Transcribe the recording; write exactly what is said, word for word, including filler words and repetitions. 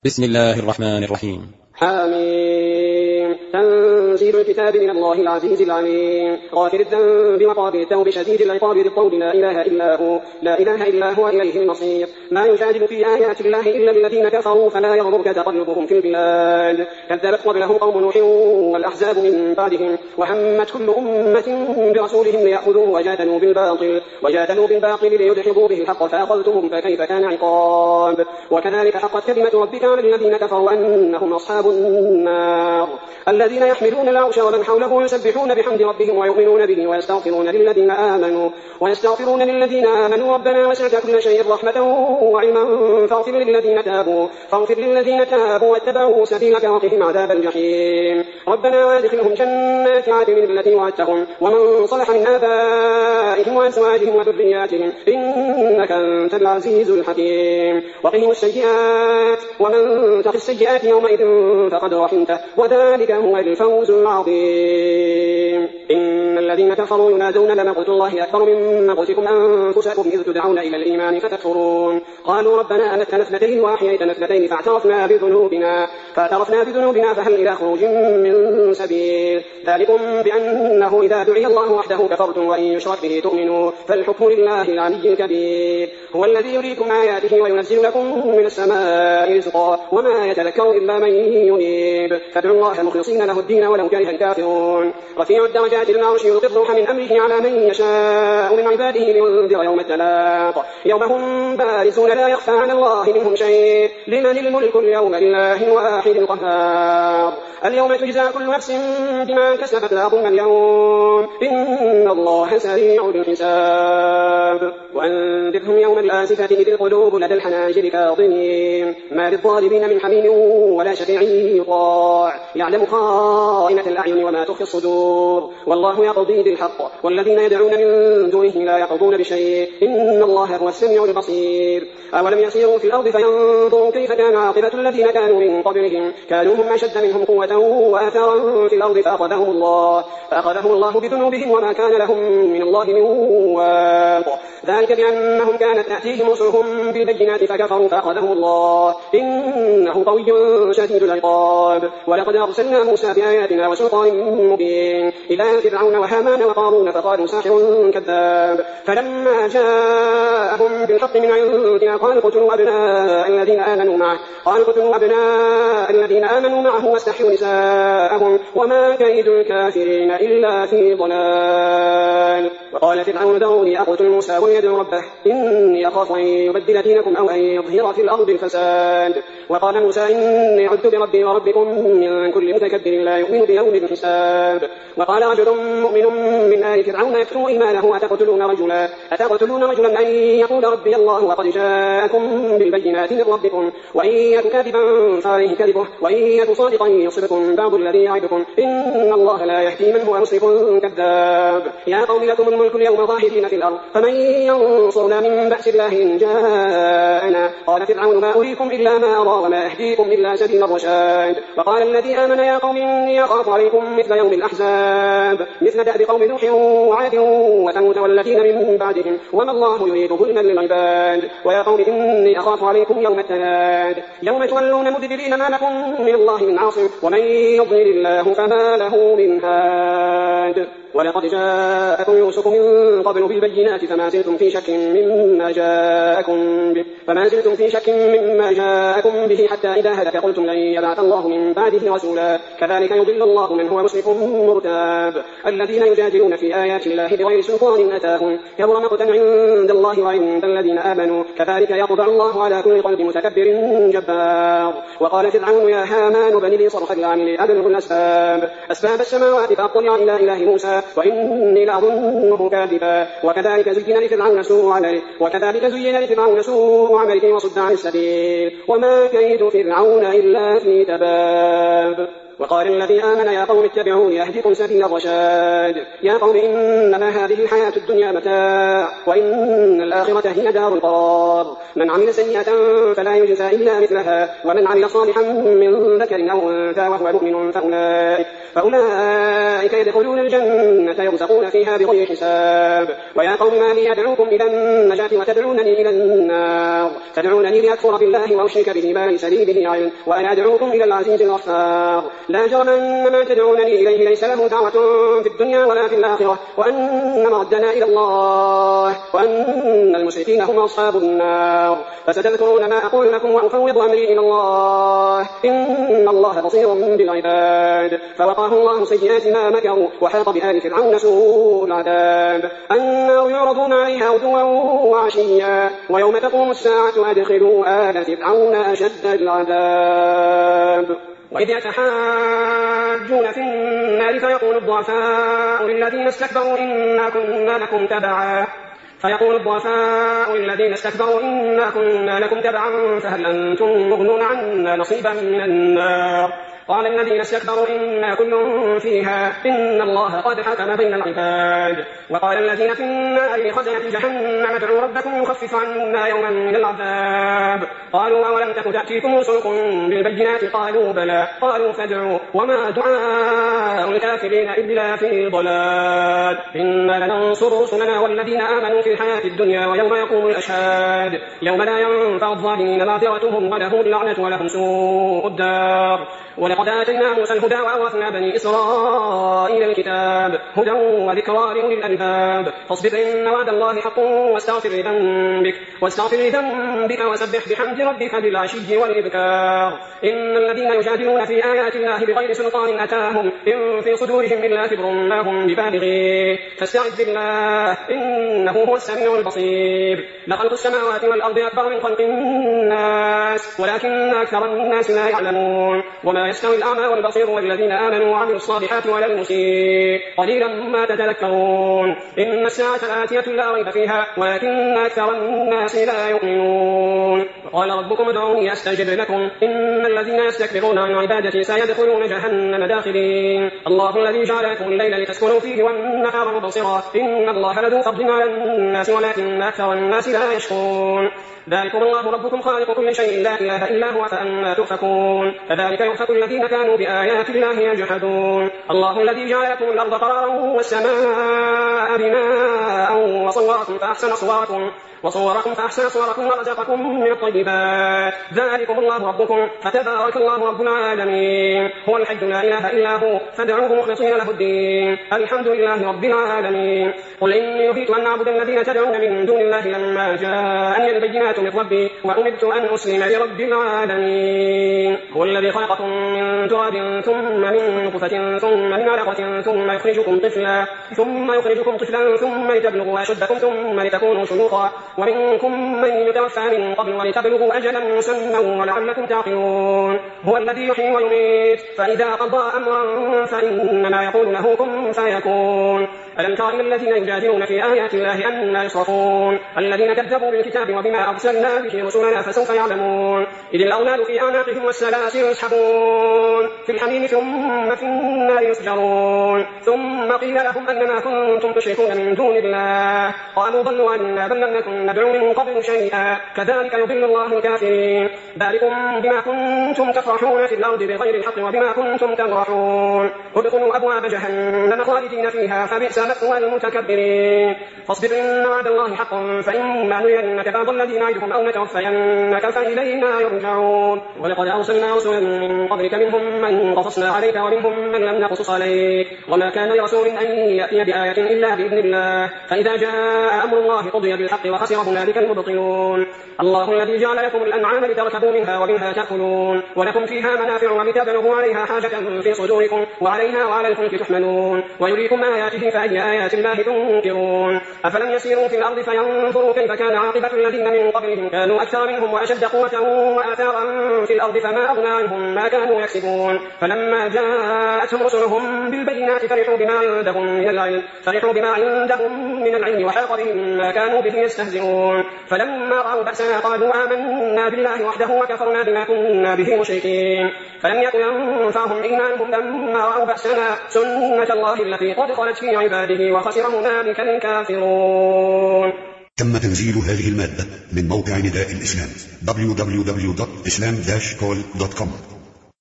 بسم الله الرحمن الرحيم. حاميم. تنزيل الكتاب من الله العزيز العليم. غافر الذنب وقابل التوب شديد العقاب ذي الطول لا إله إلا هو لا إله إلا هو إليه المصير. ما يجادل في آيات الله إلا الذين كفروا فلا يغرك تقلبهم في البلاد. كذبت قبلهم قوم نوح والأحزاب من بعدهم وهمت كل أمة برسولهم ليأخذوه وجادلوا بالباطل وجادلوا بالباطل ليدحضوا به الحق فأخذتهم فكيف كان عقاب. وكذلك حقت كلمة ربك على الذين كفروا أنهم أصحاب النار الذين يحملون العرش ومن حوله يسبحون بحمد ربهم ويؤمنون به ويستغفرون للذين آمنوا ويستغفرون للذين آمنوا ربنا وسعت كل شيء رحمة وعلما فاغفر للذين تابوا فاغفر للذين تابوا واتبعوا سبيلك وقهم عذاب الجحيم. ربنا وادخلهم جنات عدن التي وعدتهم ومن صلح من آبائهم وأزواجهم وذرياتهم إنك أنت العزيز الحكيم. وقهم السيئات ومن تق السيئات يومئذ فقد رحمته وذلك هو الفوز العظيم. إن الذين كفروا ينادون لمقت الله أكبر من مقتكم أنفسكم إذ تدعون إلى الإيمان فتكفرون. قالوا ربنا أمتنا اثنتين وأحييتنا اثنتين فاعترفنا بذنوبنا فاعترفنا بذنوبنا فهل إلى خروج من سبيل. ذلكم بأنه إذا دعي الله وحده كفرتم وإن يشرك به تؤمنوا فالحكم لله العلي الكبير. هو الذي يريكم آياته وينزل لكم من السماء رزقا وما يتذكر إلا من ينيب فادعوا الله مخلصين له الدين ولو كره الكافرون. رفيع الدرجات العرش يلقي الروح من أمره على من يشاء من عباده لينذر يوم التلاق يوم هم بارزون لا يخفى على الله منهم شيء لمن الملك اليوم لله الواحد القهار. اليوم تجزى كل نفس بما كسبت لا ظلم اليوم إن الله سريع الحساب. وأنذرهم يوم الآزفة إذ القلوب لدى الحناجر كاظمين ما للظالمين من حميم ولا شفيع يطاع يعلم خائنة الأعين وما تخفي الصدور والله يقضي بالحق والذين يدعون من دونه لا يقضون بشيء إن الله هو السميع البصير. أولم يسيروا في الأرض فينظروا كيف كان عاقبة الذين كانوا من قبلهم كانوا هم أشد منهم قوة وآثارا في الأرض فأخذهم الله فأخذهم الله بذنوبهم وما كان لهم من الله من واق. ذلك بأنهم كانت تأتيهم رسلهم بالبينات فكفروا فأخذهم الله إنه قوي شديد العقاب. ولقد أرسلنا موسى بآياتنا وسلطان مبين إلى فرعون وهامان وقارون فقالوا ساحر كذاب فلما جاءهم بالحق من عندنا قالوا اقتلوا أبناء الذين آمنوا معه قالوا اقتلوا أبناء الذين آمنوا معه واستحيوا نساءهم وما كيد الكافرين إلا في ضلال. وقال فرعون ذروني أقتل موسى وليدعو ربه إني أخاف أن يبدل دينكم أو أن يظهر في الأرض الفساد. وقال موسى إني عدت بربي وربكم من كل متكبر لا يؤمن بيوم الحساب. وقال رجل مؤمن من آل فرعون يكتم إيمانه أتقتلون رجلا أتقتلون رجلا أن يقول ربي الله وقد جاءكم بالبينات من ربكم وإن يك كاذبا فعليه كذبه وإن يك صادقا يصبكم بعض الذي يعدكم إن الله لا يهدي من هو مسرف كذاب. يا قوم لكم الملك اليوم ظاهرين في الأرض فمن ينصرنا من بأس الله إن جاءنا. قال فرعون ما أريكم إلا ما أرى وما أهديكم إلا سبيل الرشاد. وقال الذي آمن يا قوم إني أخاف عليكم مثل يوم الأحزاب مثل دأب قوم نوح وعاد وثمود والذين من بعدهم وما الله يريد ظلما للعباد. ويا قوم إني أخاف عليكم يوم التناد يوم تولون مدبرين ما لكم من الله من عاصم ومن يضلل الله فما له من هاد. ولقد جاءكم يوسف من قبل بالبينات فما زلتم في شك مما جاءكم به فما زلتم في شك مما جاءكم به حتى إذا هلك قلتم لن يبعث الله من بعده رسولا كذلك يضل الله من هو مسرف مرتاب. الذين يجادلون في آيات الله بغير سلطان أتاهم كبر مقتا عند الله وعند الذين آمنوا كذلك يطبع الله على كل قلب متكبر جبار. وقال فرعون يا هامان بن لي صرحا لعلي أبلغ الأسباب أسباب السماوات فأطلع إلى إله موسى وإني لأظنه كاذبا. وكذلك زين لفرعون سوء عمله وكذلك زين لفرعون سوء عمله وصد عن السبيل وما كيد فرعون إلا في تباب. وقال الذي آمن يا قوم اتبعون يهدكم سبيل الرشاد يا قوم إنما هذه الحياة الدنيا متاع وإن الآخرة هي دار القرار من عمل سيئة فلا يجزى إلا مثلها ومن عمل صالحا من ذكر أو أنثى وهو مؤمن فأولئك, فأولئك يدخلون الجنة يرزقون فيها بغير حساب ويا قوم ما لي أدعوكم إلى النجاة وتدعونني إلى النار تدعونني لأكفر بالله وأشرك به ما ليس لي به علم وأنا أدعوكم إلى العزيز الغفار لا جرم أن ما تدعونني إليه ليس له دعوة في الدنيا ولا في الآخرة وأن مردنا إلى الله وأن المشركين هم أصحاب النار فستذكرون ما أقول لكم وأفوض أمري إلى الله إن الله بصير بالعباد فوقاه الله سيئات ما مكروا وحاط بآل فرعون سوء العذاب النار يعرضون عليها غدوا وعشيا ويوم تقوم الساعة أدخلوا آل فرعون أشد العذاب وإذ يتحاجون في النار فيقول الضعفاء للذين استكبروا إنا كنا لكم تبعا فيقول الضعفاء للذين استكبروا إنا كنا لكم تبعا فهل أنتم مغنون عنا نصيبا من النار قال الذين استكبروا إنا كل فيها إن الله قد حكم بين العباد وقال الذين في النار لخزنة جهنم ادعوا ربكم يخفف عنا يوما من العذاب قالوا أولم تك تأتيكم رسلكم بالبينات قالوا بلى قالوا فادعوا وما دعاء الكافرين إلا في ضلال إنا لننصر رسلنا والذين آمنوا في الحياة الدنيا ويوم يقوم الأشهاد يوم لا ينفع الظالمين معذرتهم ولهم اللعنة ولهم سوء الدار ولقد آتينا موسى الهدى وأورثنا بني إسرائيل الكتاب هدى وذكرى لأولي الألباب فاصبر إن وعد الله حق واستغفر لذنبك واستغفر لذنبك وسبح بحمد ربك بالعشي والإبكار إن الذين يجادلون في آيات الله بغير سلطان أتاهم إن في صدورهم إلا كبر ما هم ببالغيه فاستعذ بالله إنه هو السميع البصير لخلق السماوات والأرض أكبر من خلق الناس ولكن أكثر الناس لا يعلمون وما يستوي الأعمى والبصير والذين آمنوا وعملوا الصالحات ولا المسيء قليلا ما تتذكرون إن الساعة آتية لا ريب فيها ولكن أكثر الناس لا يؤمنون وقال ربكم ادعوني أستجب لكم إن الذين يستكبرون عن عبادتي سيدخلون جهنم داخلين الله الذي جعل لكم الليل لتسكنوا فيه والنهار مبصرا إن الله لذو فضل على الناس ولكن أكثر الناس لا يشكرون ذلكم الله ربكم خالق كل شيء لا إله إلا هو فأنا تؤفكون كذلك يؤفك الذين كانوا بآيات الله يجحدون الله الذي جعل لكم الأرض قرارا والسماء بناء وصوركم فأحسن صوركم وصوركم فأحسن صوركم ورزقكم من الطيبات ذلكم الله ربكم فتبارك الله رب العالمين هو الحي لا إله إلا هو فادعوه مخلصين له الدين الحمد لله رب العالمين قل إني نهيت أن أعبد الذين تدعون من دون الله لما جاءني البينات من ربي وأمرت أن أسلم لرب العالمين هو الذي خلقكم من تراب ثم من نطفة ثم من علقة ثم يخرجكم طفلا ثم يخرجكم طفلا ثم لتبلغوا أشدكم ثم لتكونوا شيوخا ومنكم من يتوفى من قبل ولتبلغوا أجلا مسمى ولعلكم تعقلون هو الذي يحيي ويميت فإذا قضى أمرا فإنما يقول له كن فيكون ألم تر إلى الذين يجادلون في آيات الله أنى يصرفون الذين كذبوا بالكتاب وبما أرسلنا به رسلنا فسوف يعلمون إذ الأغلال في أعناقهم والسلاسل يسحبون في الحميم ثم في النار يسجرون ثم قيل لهم أن ما كنتم تشركون من دون الله قالوا ضلوا عنا بل لم نكن ندعو من قبل شيئا كذلك يضل الله الكافرين ذلكم بما كنتم تفرحون في الأرض بغير الحق وبما كنتم تمرحون ادخلوا أبواب جهنم خالدين فيها فبئس مثوى المتكبرين فاصبر إن وعد الله حق فإما نرينك بعض الذي نعدهم أو نتوفينك فإلينا يرجعون ولقد أرسلنا رسلا من قبلك منهم من قصصنا عليك ومنهم من لم نقصص عليك وما كان لرسول أن يأتي بآية إلا بإذن الله فإذا جاء أمر الله قضي بالحق وخسر هنالك المبطلون الله الذي جعل لكم الأنعام لتركبوا منها ومنها تأكلون ولكم فيها منافع ولتبلغوا عليها حاجة في صدوركم وعليها وعلى الفلك تحملون ويريكم آياته فأي بآيات الله تنكرون أفلم يسيروا في الأرض فينظروا كيف كان عاقبة الذين من قبلهم كانوا أكثر منهم وأشد قوة وآثارا في الأرض فما أغنى عنهم ما كانوا يكسبون فلما جاءتهم رسلهم بالبينات فرحوا بما عندهم من العلم فرحوا بما عندهم من العلم وحاق بهم ما كانوا به يستهزئون فلما رأوا بأسنا قالوا آمنا بالله وحده وكفرنا بما كنا به مشركين فلم يكن ينفعهم إيمانهم لما رأوا بأسنا سنة الله التي قد خلت في عباده وخسر هنالك الكافرون. تم تنزيل هذه المادة من موقع نداء الإسلام دبليو دبليو دبليو دوت إسلام داش كول دوت كوم.